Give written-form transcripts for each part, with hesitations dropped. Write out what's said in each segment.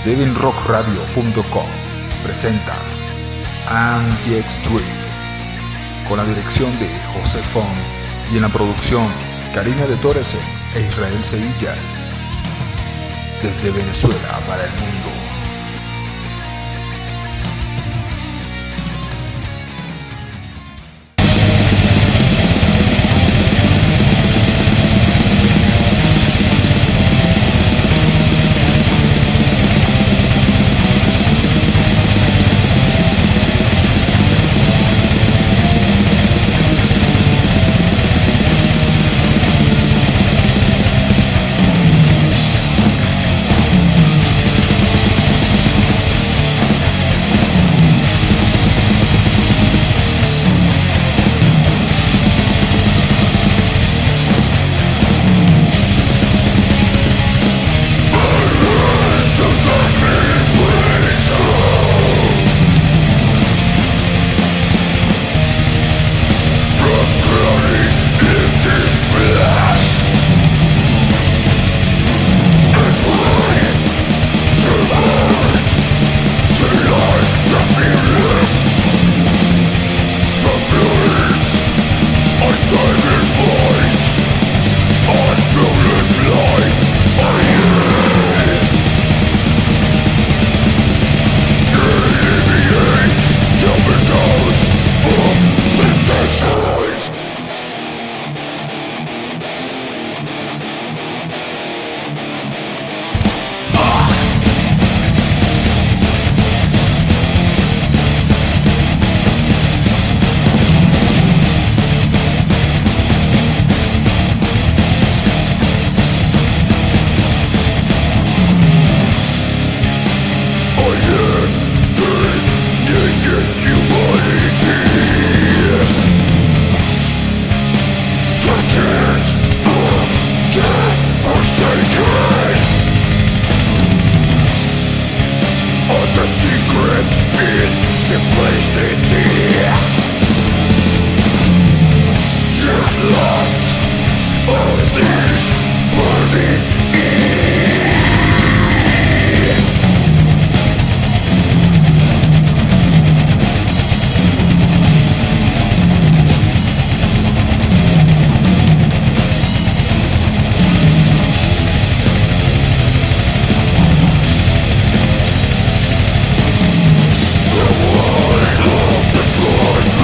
7rockradio.com presenta Anti-Extreme con la dirección de José Font y en la producción Karina de Torres e Israel Sevilla desde Venezuela para el mundo. The scorn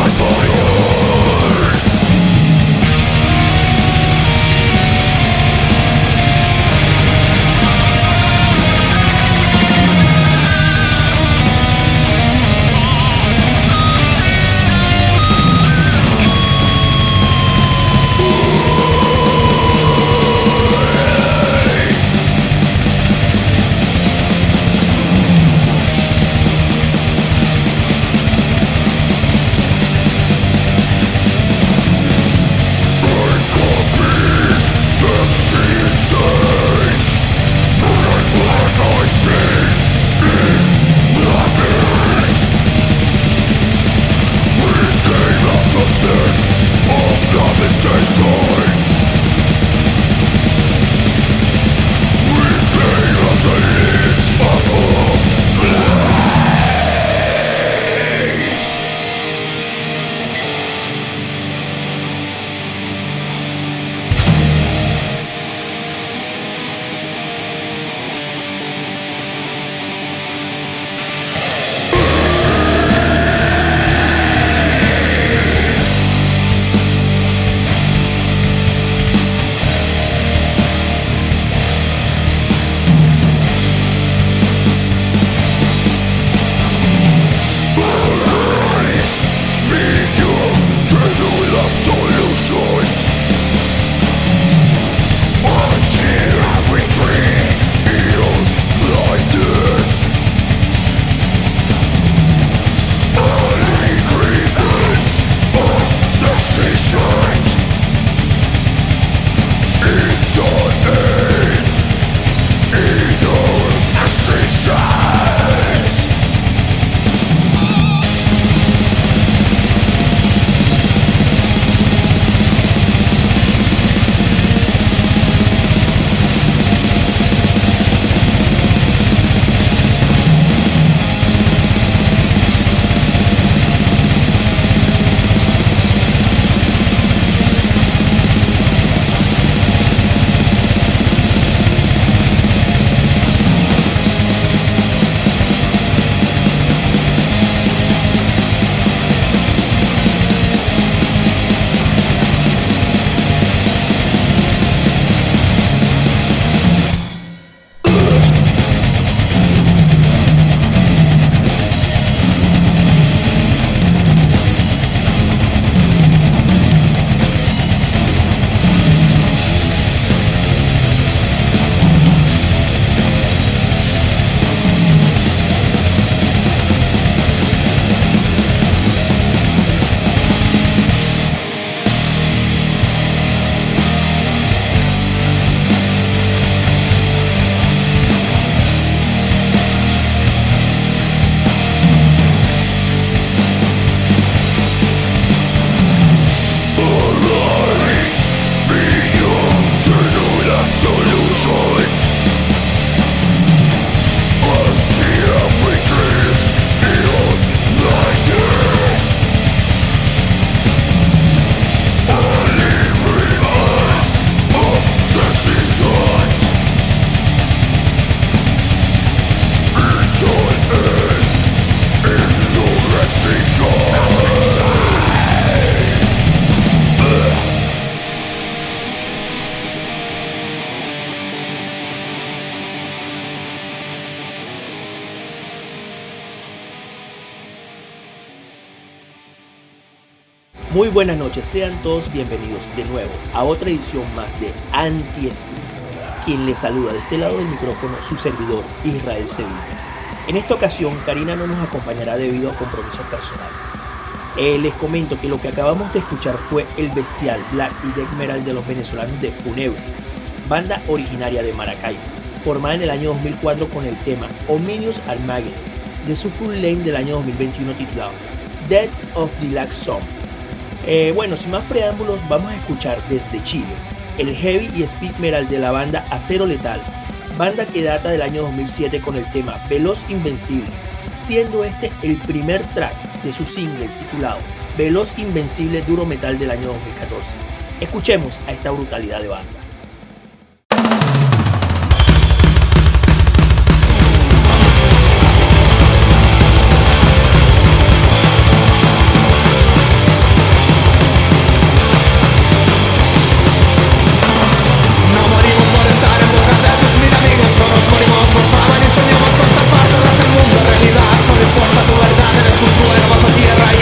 Muy buenas noches, sean todos bienvenidos de nuevo a otra edición más de Anti-Speed. Quien les saluda de este lado del micrófono, su servidor Israel Sevilla. En esta ocasión, Karina no nos acompañará debido a compromisos personales. Les comento que lo que acabamos de escuchar fue el bestial Black y Death Metal de los venezolanos de Funebre, banda originaria de Maracaibo, formada en el año 2004 con el tema Omnious Armageddon de su full length del año 2021 titulado Death of the Last Song. Bueno, sin más preámbulos, vamos a escuchar desde Chile el heavy y speed metal de la banda Acero Letal, banda que data del año 2007 con el tema Veloz Invencible, siendo este el primer track de su single titulado Veloz Invencible Duro Metal del año 2014. Escuchemos a esta brutalidad de banda.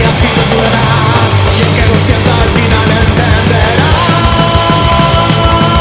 Al final entenderás.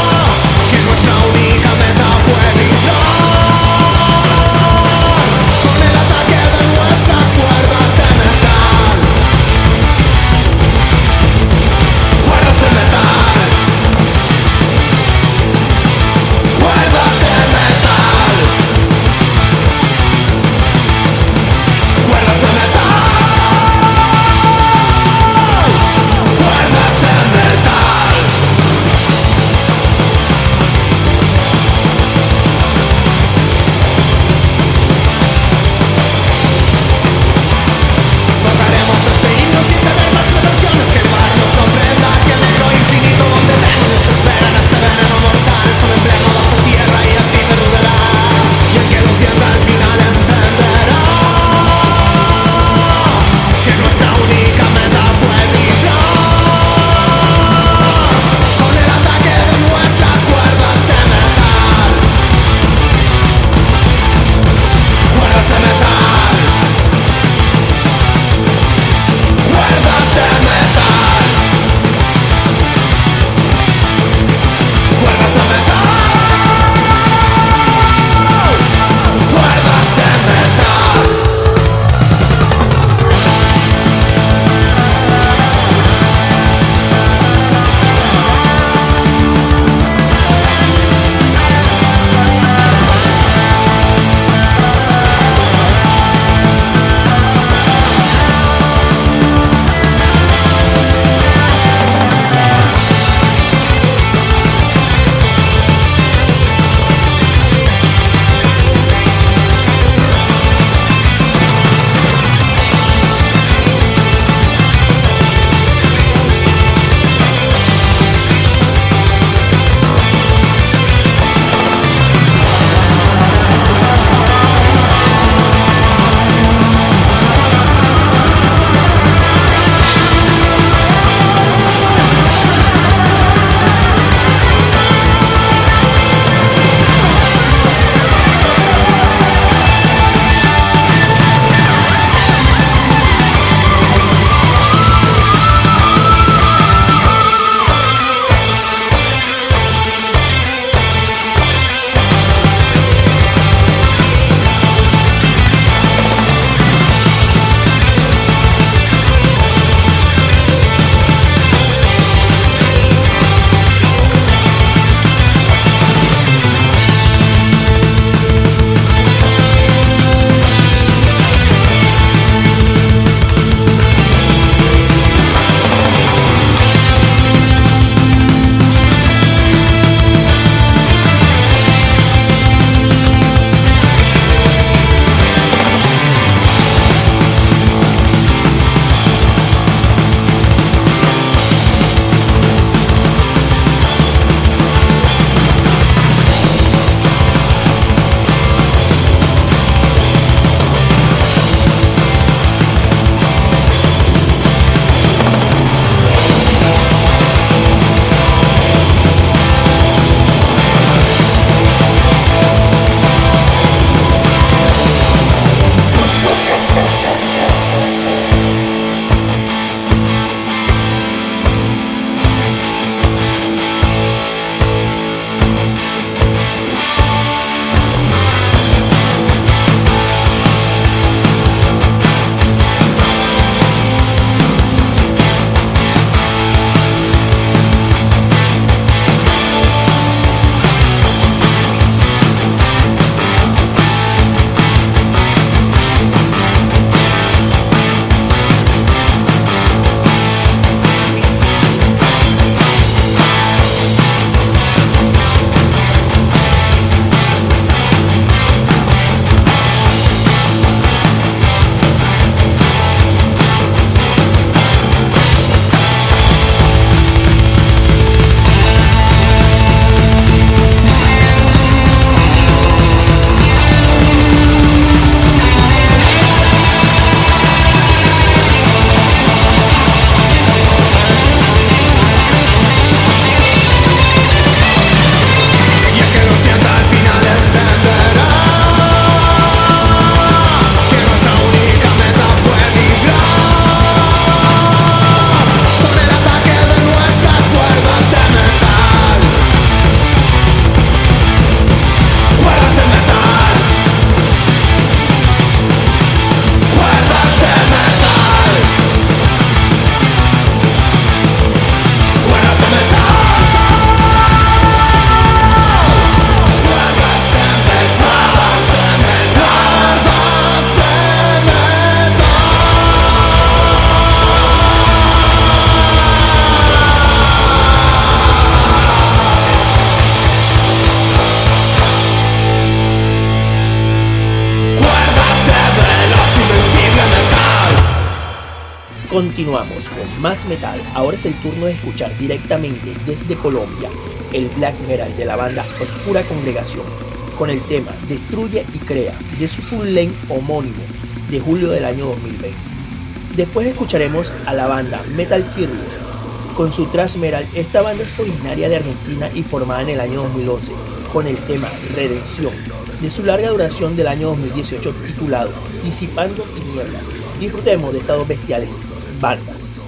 Continuamos con más metal. Ahora es el turno de escuchar directamente desde Colombia el black metal de la banda Oscura Congregación con el tema Destruye y Crea de su full length homónimo de julio del año 2020. Después escucharemos a la banda Metal Curious con su thrash metal. Esta banda es originaria de Argentina y formada en el año 2011 con el tema Redención de su larga duración del año 2018 titulado Disipando Tinieblas. Disfrutemos de estas dos bestiales bandas.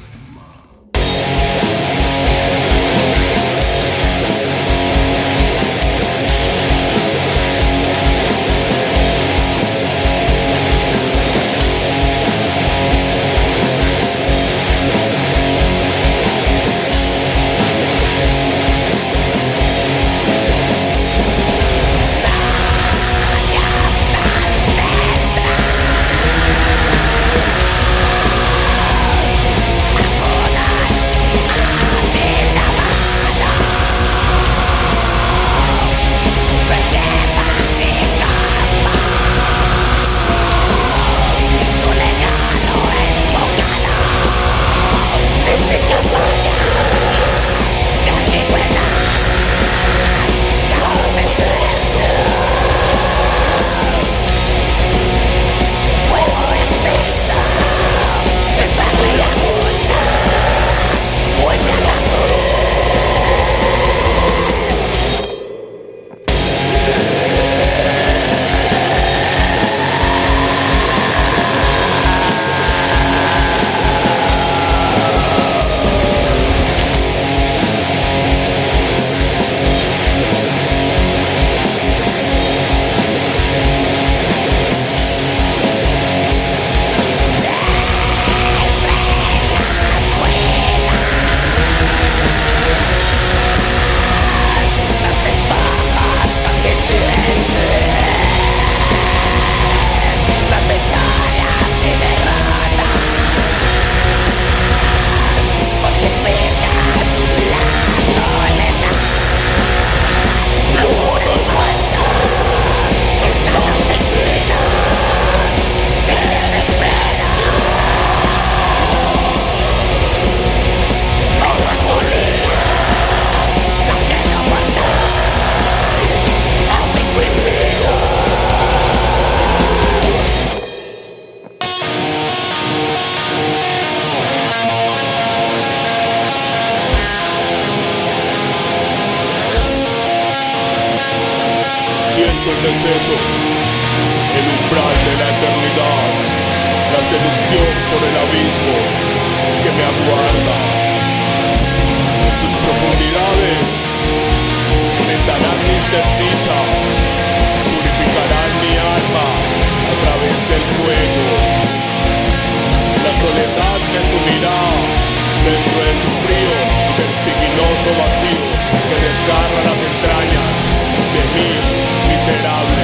El deceso, el umbral de la eternidad, la seducción por el abismo que me aguarda. En sus profundidades aumentarán mis desdichas, purificarán mi alma a través del fuego. La soledad me sumirá dentro de su frío y vertiginoso vacío que desgarra las entrañas de mí miserable.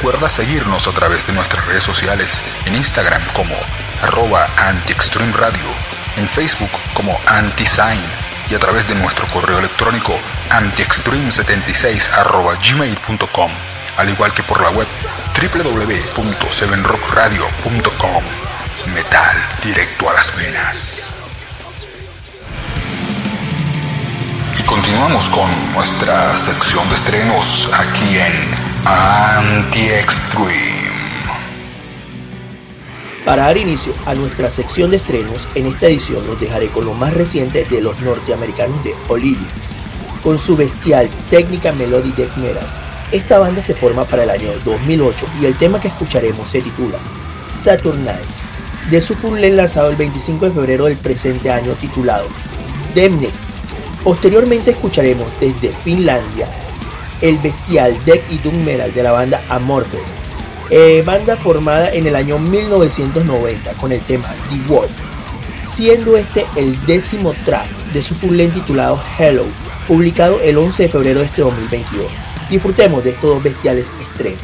Recuerda seguirnos a través de nuestras redes sociales, en Instagram como @antiextremeradio, en Facebook como antisign y a través de nuestro correo electrónico antiextreme76@gmail.com, al igual que por la web www.7rockradio.com. Metal directo a las venas. Y continuamos con nuestra sección de estrenos aquí en Anti-Extreme. Para dar inicio a nuestra sección de estrenos, en esta edición los dejaré con lo más reciente de los norteamericanos de Olivia, con su bestial técnica melody death metal. Esta banda se forma para el año 2008 y el tema que escucharemos se titula Saturnine, de su full length lanzado el 25 de febrero del presente año titulado Damned. Posteriormente escucharemos desde Finlandia el bestial death y doom metal de la banda Amorphis, banda formada en el año 1990 con el tema The Wolf, siendo este el 10º track de su full length titulado Hello, publicado el 11 de febrero de este 2022. Disfrutemos de estos dos bestiales estrenos.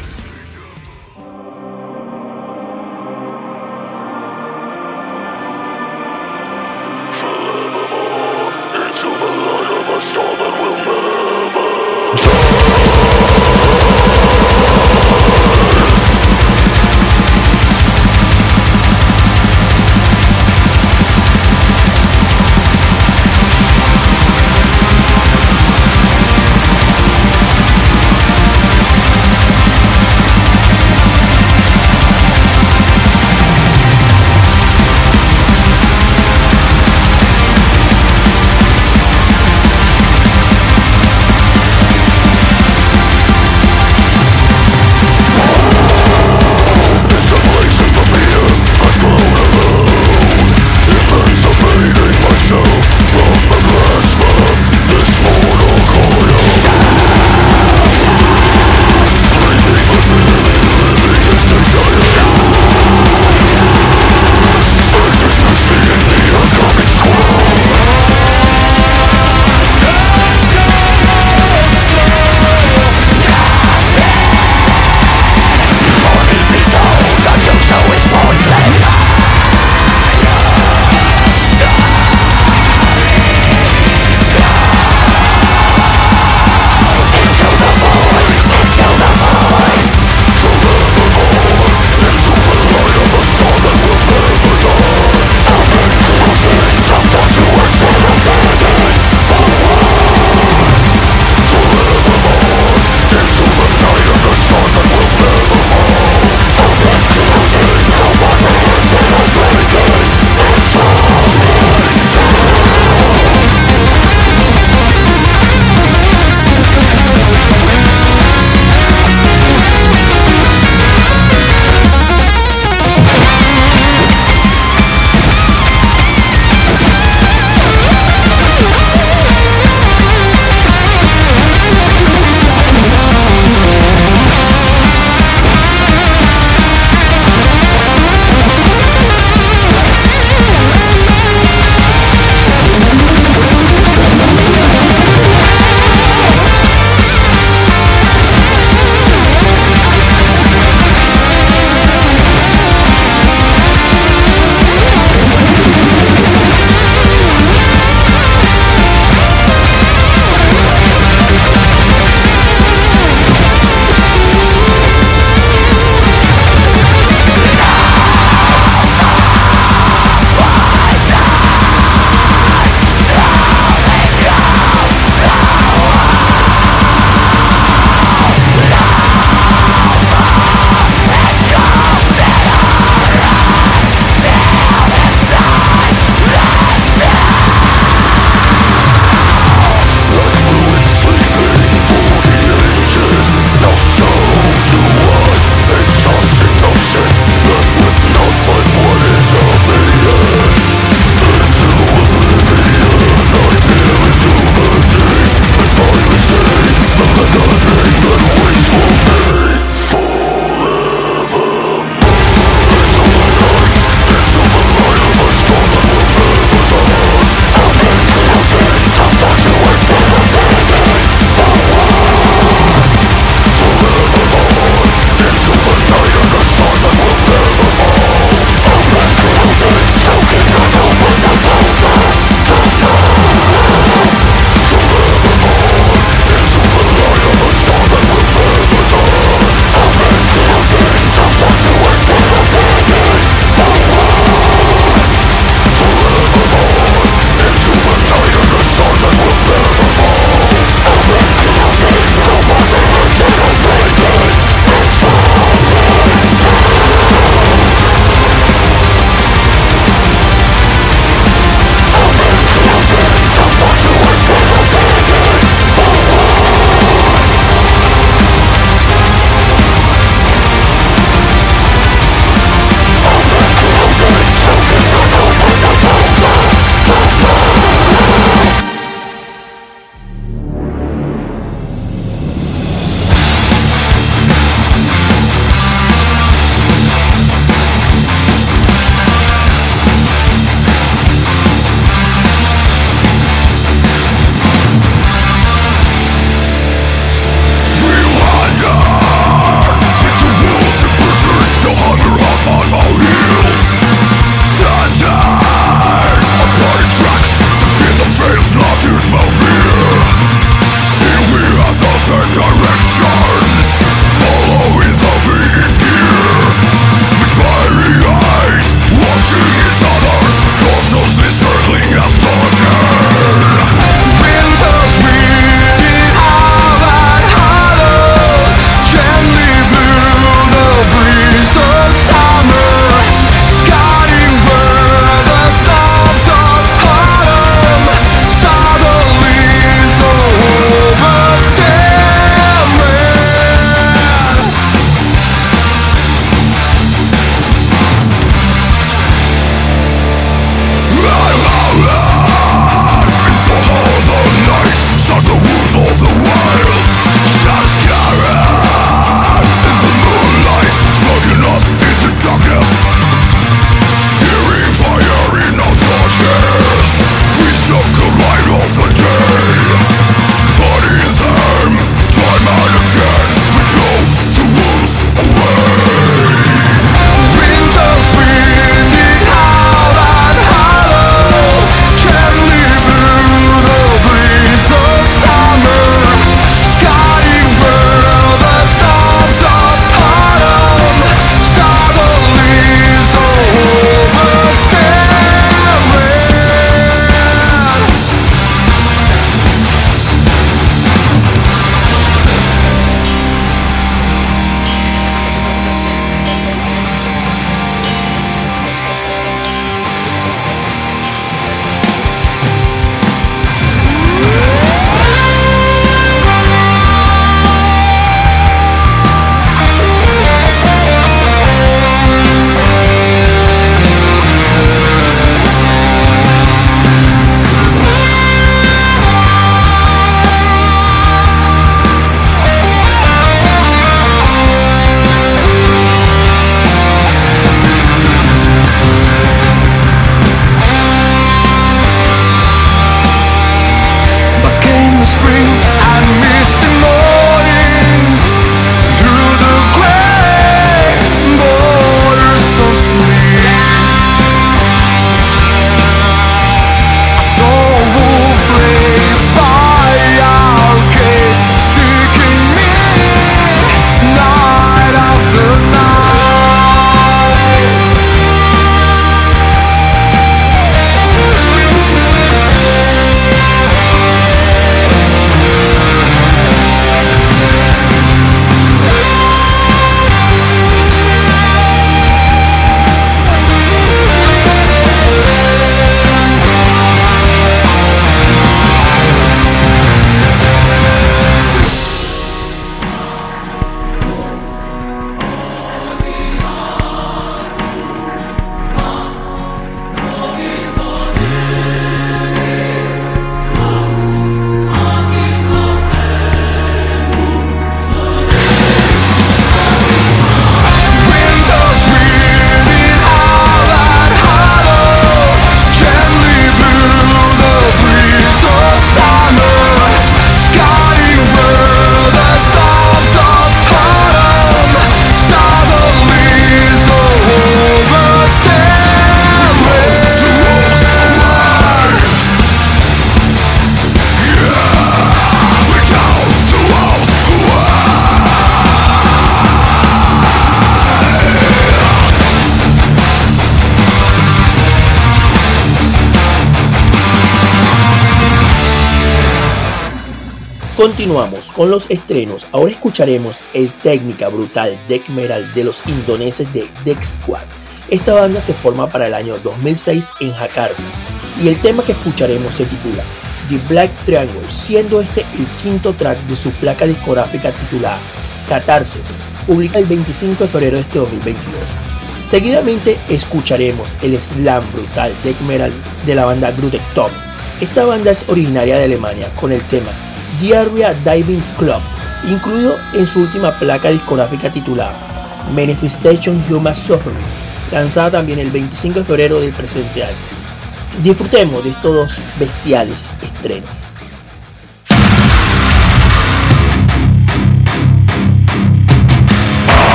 continuamos con los estrenos. Ahora escucharemos el técnica brutal Death Metal de los indoneses de Death Squad. Esta banda se forma para el año 2006 en Jakarta y el tema que escucharemos se titula The Black Triangle, siendo este el quinto track de su placa discográfica titulada Catharsis, publicada el 25 de febrero de este 2022. Seguidamente escucharemos el slam brutal Death Metal de la banda Grutek Top. Esta banda es originaria de Alemania con el tema Diarrhea Diving Club, incluido en su última placa discográfica titulada Manifestation Human Suffering, lanzada también el 25 de febrero del presente año. Disfrutemos de estos dos bestiales estrenos.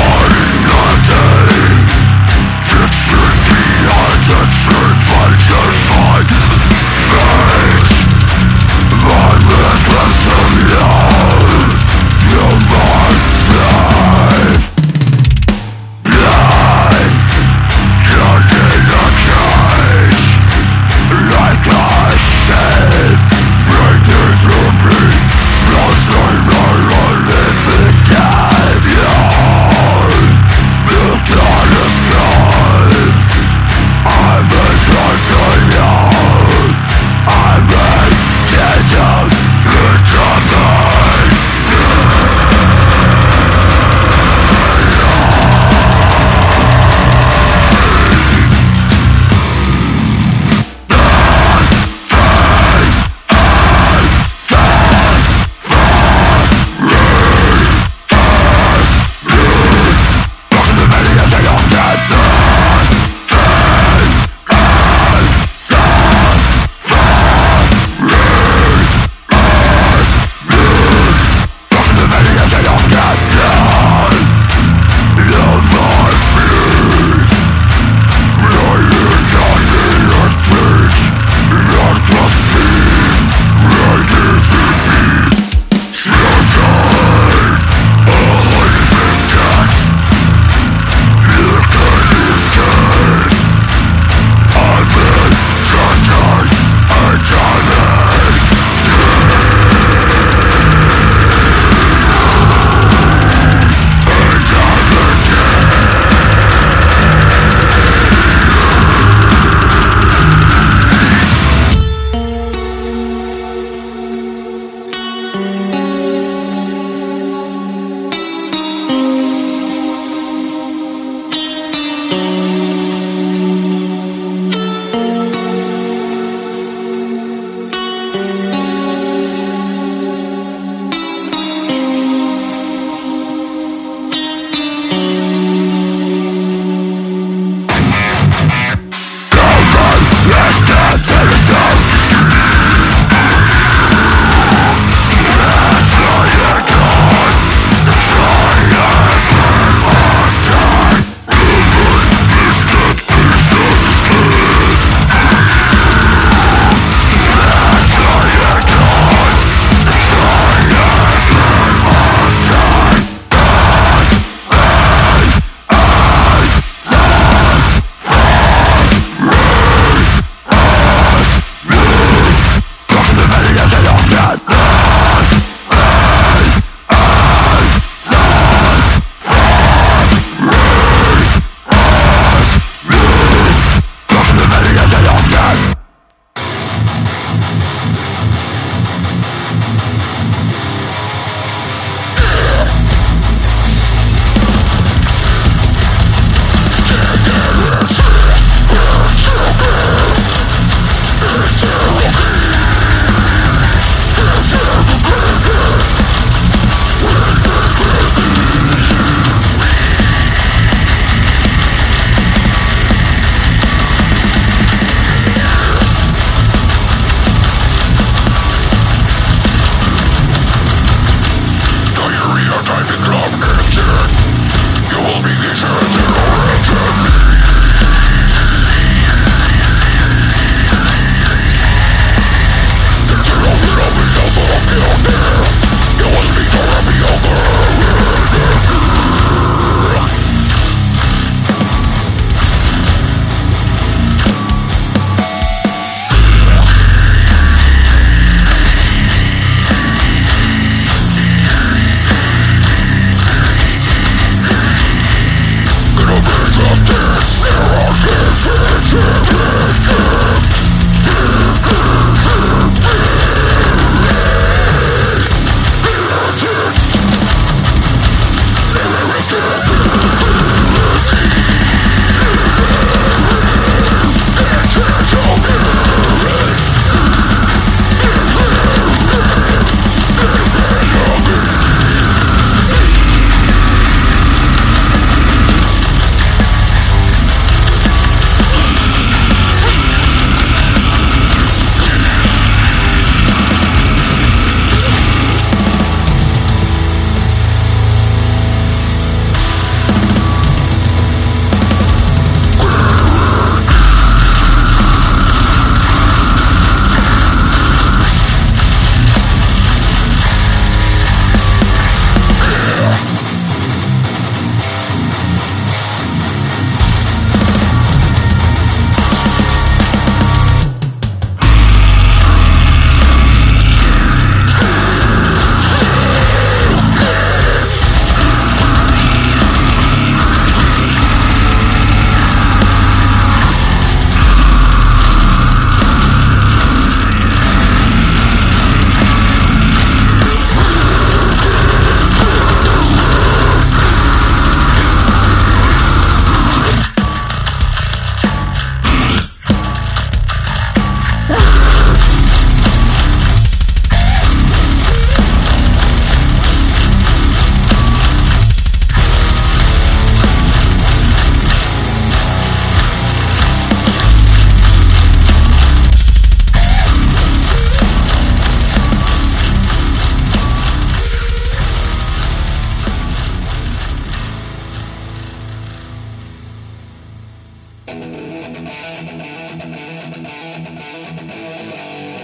Fight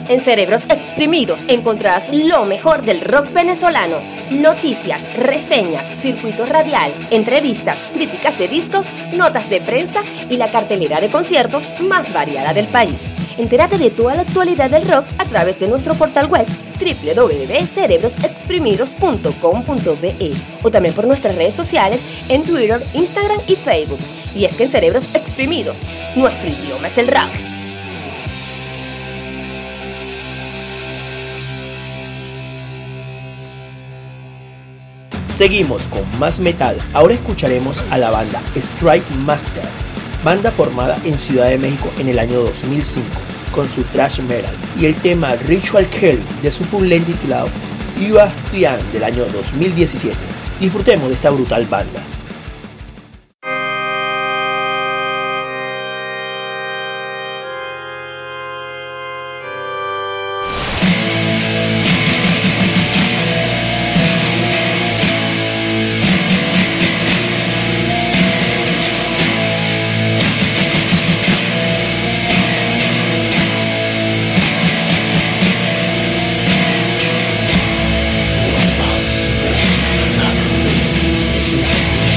En Cerebros Exprimidos encontrarás lo mejor del rock venezolano. Noticias, reseñas, circuito radial, entrevistas, críticas de discos, notas de prensa y la cartelera de conciertos más variada del país. Entérate de toda la actualidad del rock a través de nuestro portal web www.cerebrosexprimidos.com.be o también por nuestras redes sociales en Twitter, Instagram y Facebook. Y es que en Cerebros Exprimidos, nuestro idioma es el rock. Seguimos con más metal. Ahora escucharemos a la banda Strike Master, banda formada en Ciudad de México en el año 2005 con su thrash metal y el tema Ritual Killing de su full length titulado You Are Tian del año 2017. Disfrutemos de esta brutal banda. About smash,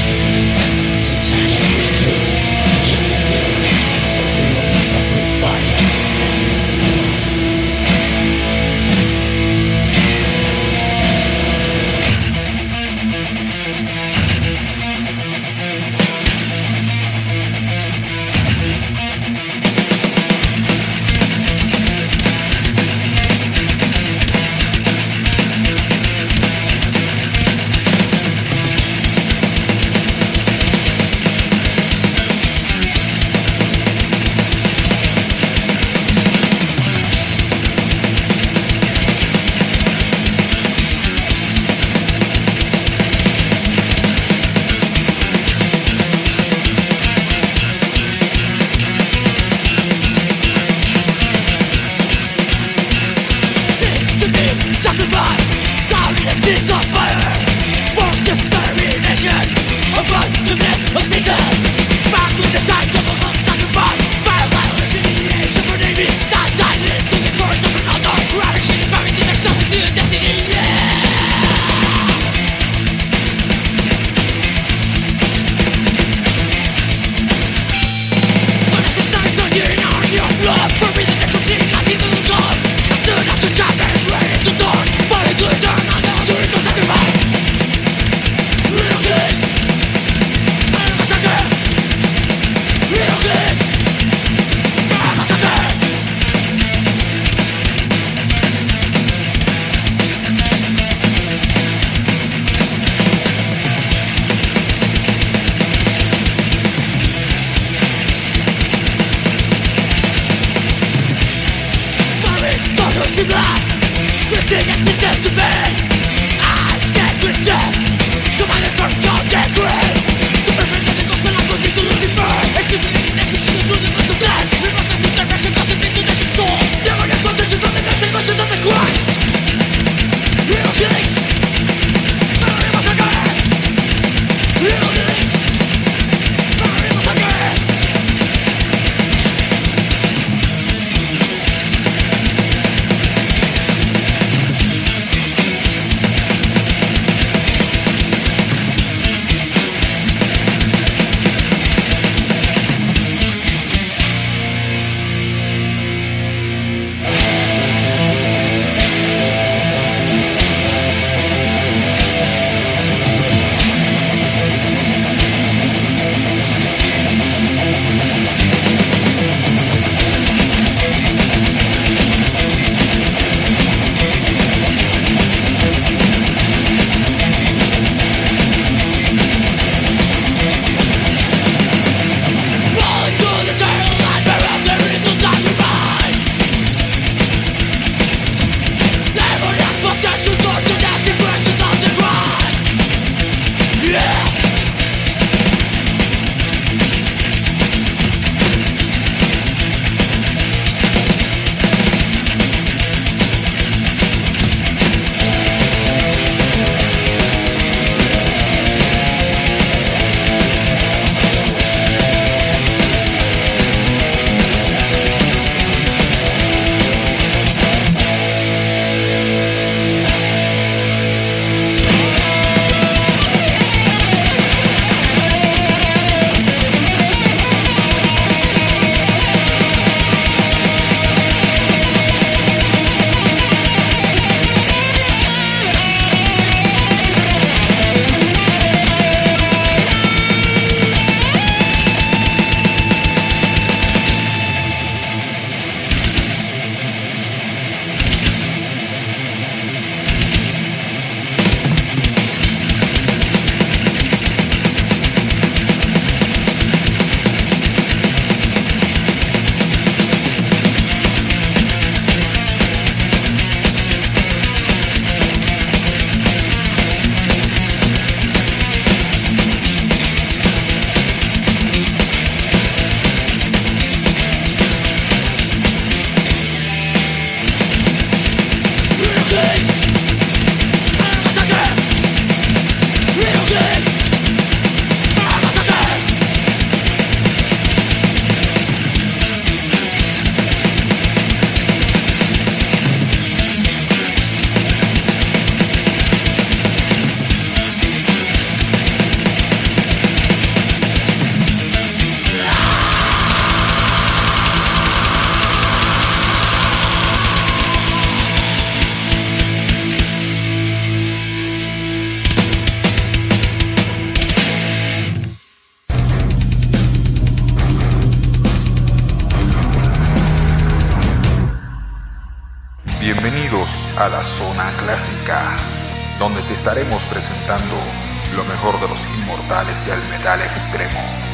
a la Zona Clásica, donde te estaremos presentando lo mejor de los inmortales del metal extremo.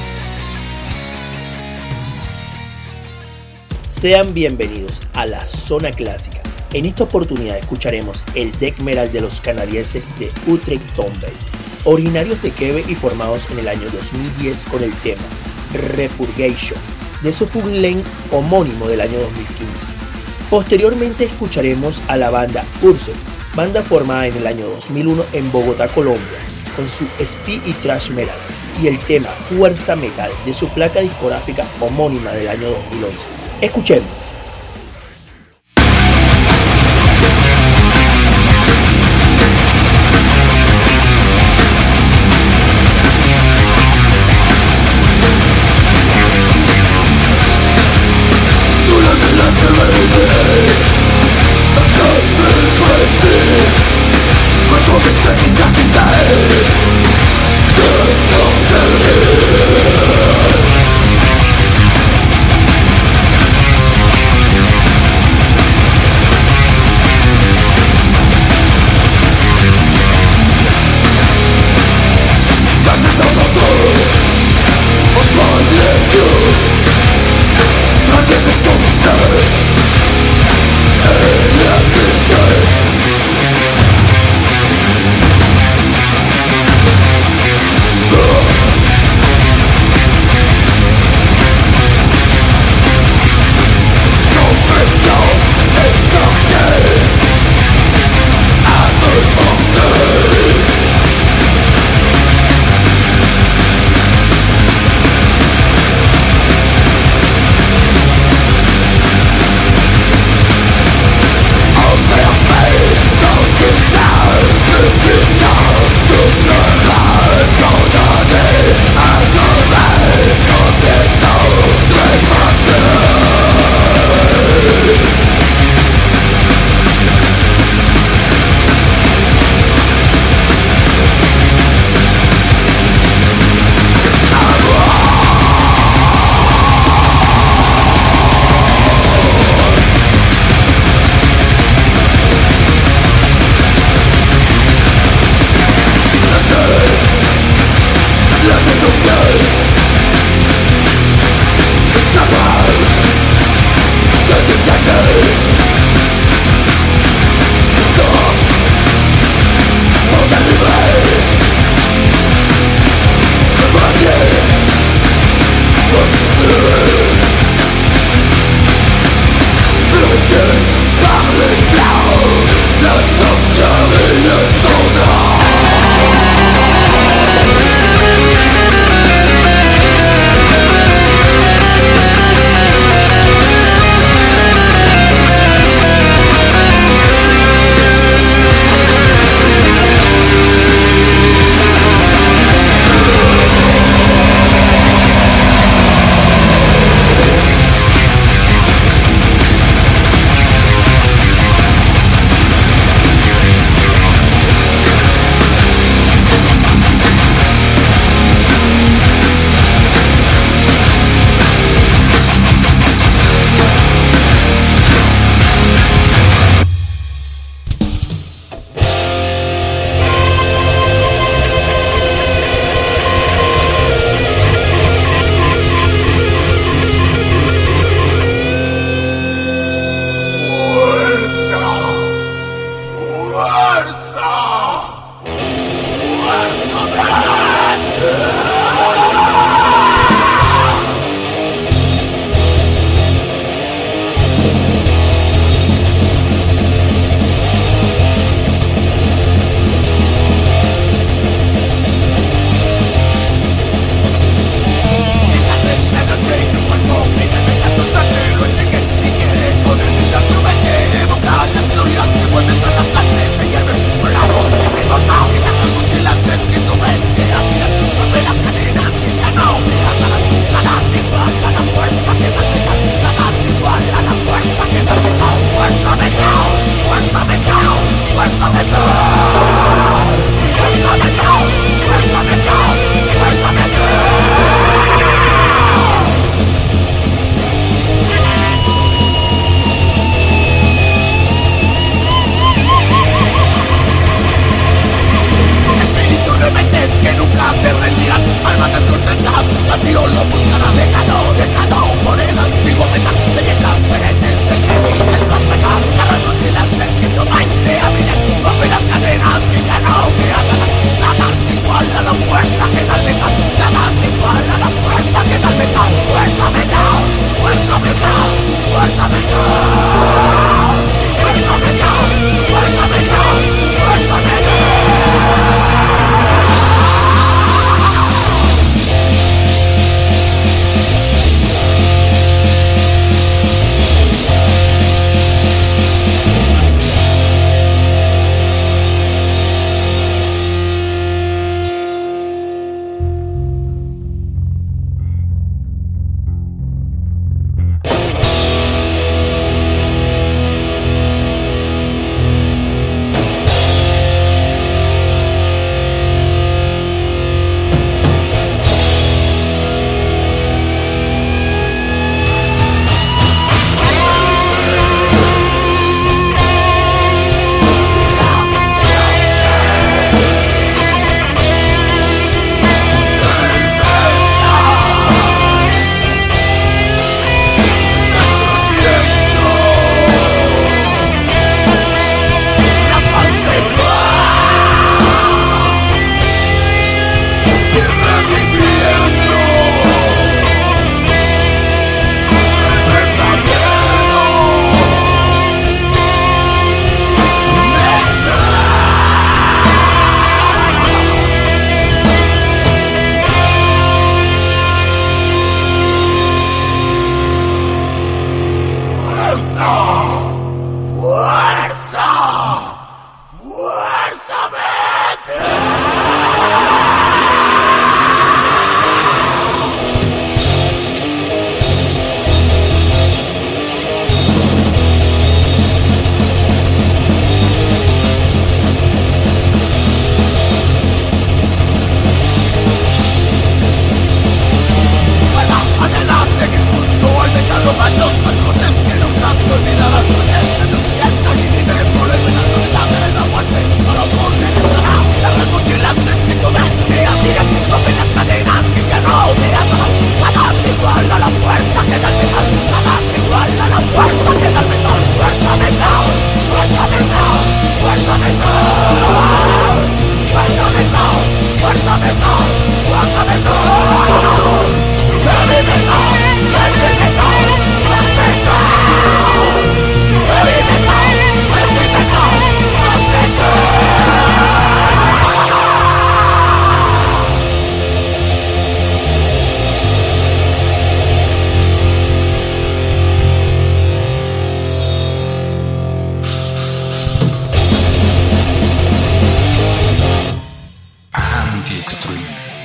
Sean bienvenidos a la Zona Clásica. En esta oportunidad escucharemos el death metal de los canadienses de Utrecht Tomb, originarios de Quebec y formados en el año 2010 con el tema Repurgation, de su full length homónimo del año 2015. Posteriormente escucharemos a la banda Urses, banda formada en el año 2001 en Bogotá, Colombia, con su speed y thrash metal, y el tema Fuerza Metal de su placa discográfica homónima del año 2011. Escuchemos.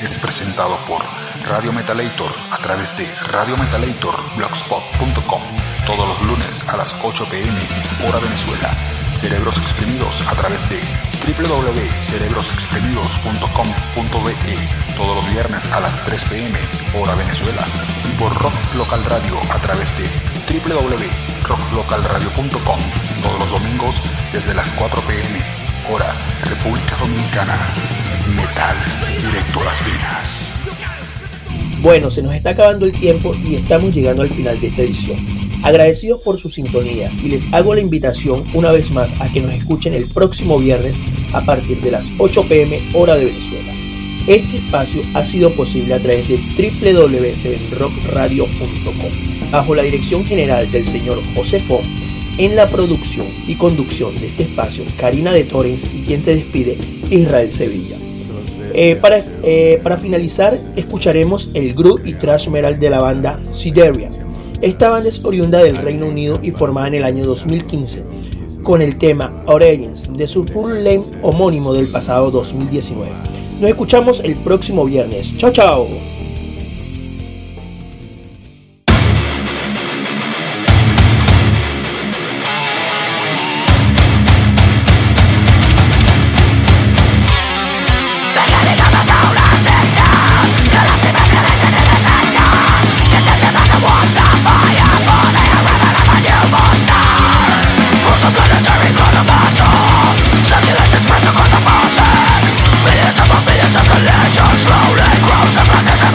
es presentado por Radio Metalator a través de radiometalatorblogspot.com todos los lunes a las 8 p.m. hora Venezuela. Cerebros Exprimidos a través de www.cerebrosexprimidos.com.be todos los viernes a las 3 p.m. hora Venezuela, y por Rock Local Radio a través de www.rocklocalradio.com todos los domingos desde las 4 p.m. hora República Dominicana. Metal directo a las venas. Bueno, se nos está acabando el tiempo y estamos llegando al final de esta edición. Agradecidos por su sintonía, y les hago la invitación una vez más a que nos escuchen el próximo viernes a partir de las 8 p.m. hora de Venezuela. Este espacio ha sido posible a través de www.7rockradio.com bajo la dirección general del señor José Fon. En la producción y conducción de este espacio, Karina de Torrens, y quien se despide, Israel Sevilla. Para finalizar, escucharemos el groove y thrash metal de la banda Sideria. Esta banda es oriunda del Reino Unido y formada en el año 2015 con el tema Origins de su full length homónimo del pasado 2019. Nos escuchamos el próximo viernes. Chao, chao. Slowly grows the blackness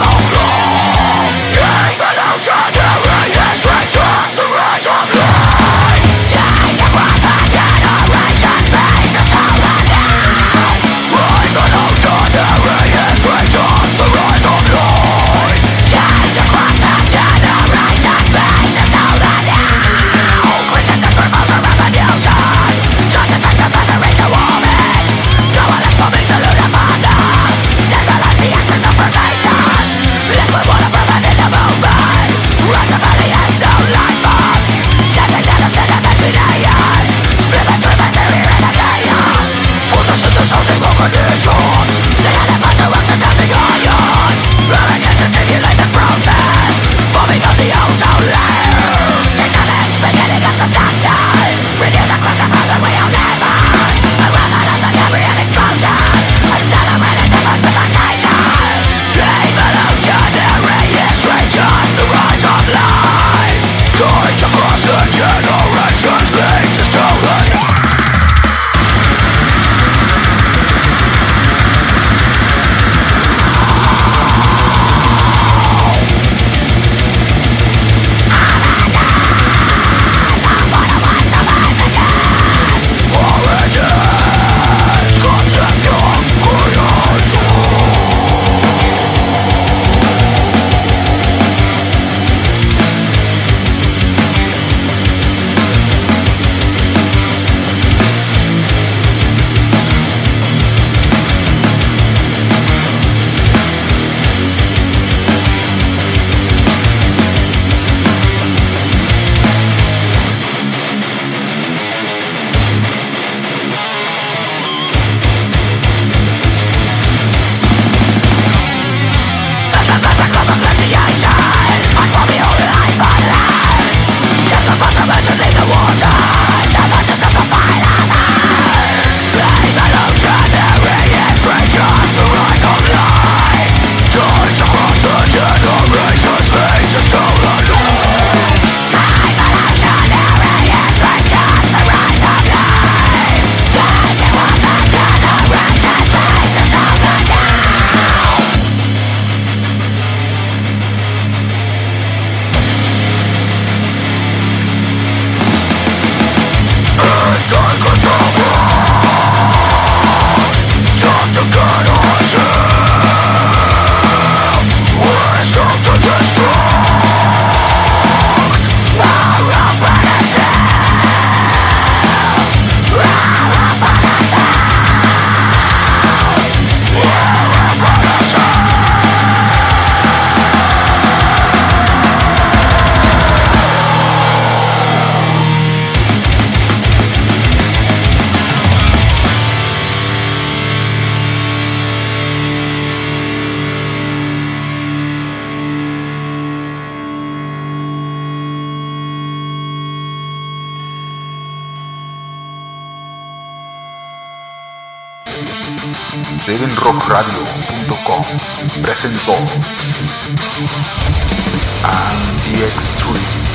7rockradio.com presentó Anti-Extreme.